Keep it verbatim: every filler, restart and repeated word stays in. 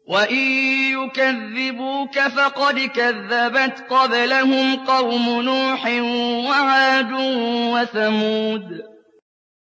وَإِن يُكَذِّبُوكَ فَقَدْ كَذَّبَتْ قَبْلَهُمْ قَوْمُ نُوحٍ وَعَادٌ وَثَمُودُ